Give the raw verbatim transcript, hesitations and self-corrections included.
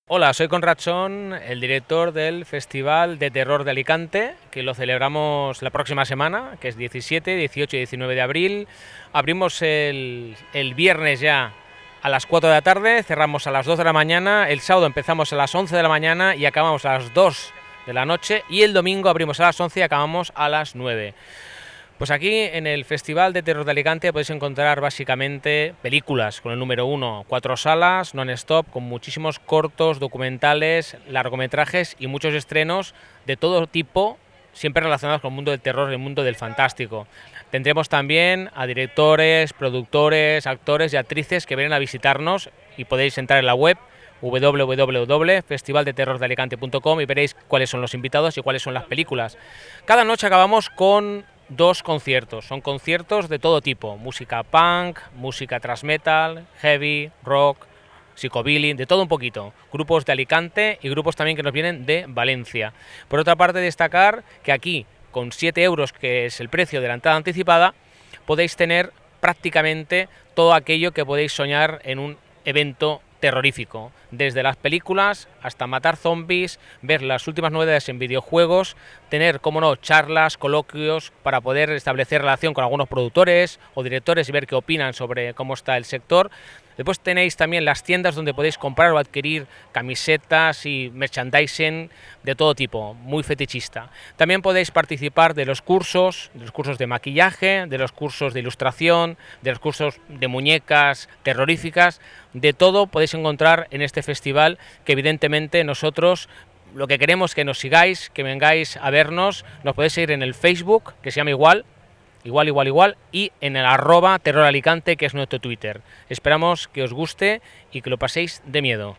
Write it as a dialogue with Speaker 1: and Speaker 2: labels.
Speaker 1: Hola, soy Conrad Son, el director del Festival de Terror de Alicante, que lo celebramos la próxima semana, que es diecisiete, dieciocho y diecinueve de abril. Abrimos el, el viernes ya a las cuatro de la tarde, cerramos a las dos de la mañana, el sábado empezamos a las once de la mañana y acabamos a las dos de la noche, y el domingo abrimos a las once y acabamos a las nueve. Pues aquí en el Festival de Terror de Alicante podéis encontrar básicamente películas con el número uno, cuatro salas, non-stop, con muchísimos cortos, documentales, largometrajes y muchos estrenos de todo tipo, siempre relacionados con el mundo del terror y el mundo del fantástico. Tendremos también a directores, productores, actores y actrices que vienen a visitarnos, y podéis entrar en la web w w w punto festival de terror de alicante punto com y veréis cuáles son los invitados y cuáles son las películas. Cada noche acabamos con dos conciertos, son conciertos de todo tipo, música punk, música thrash metal, heavy, rock, psicobilly, de todo un poquito, grupos de Alicante y grupos también que nos vienen de Valencia. Por otra parte, destacar que aquí, con siete euros, que es el precio de la entrada anticipada, podéis tener prácticamente todo aquello que podéis soñar en un evento terrorífico, desde las películas hasta matar zombies, ver las últimas novedades en videojuegos, tener, como no, charlas, coloquios para poder establecer relación con algunos productores o directores y ver qué opinan sobre cómo está el sector. Después tenéis también las tiendas donde podéis comprar o adquirir camisetas y merchandising de todo tipo, muy fetichista. También podéis participar de los cursos, de los cursos de maquillaje, de los cursos de ilustración, de los cursos de muñecas terroríficas, de todo podéis encontrar en este festival, que evidentemente nosotros lo que queremos es que nos sigáis, que vengáis a vernos. Nos podéis seguir en el Facebook, que se llama igual, igual, igual, igual, y en el arroba terroralicante, que es nuestro Twitter. Esperamos que os guste y que lo paséis de miedo.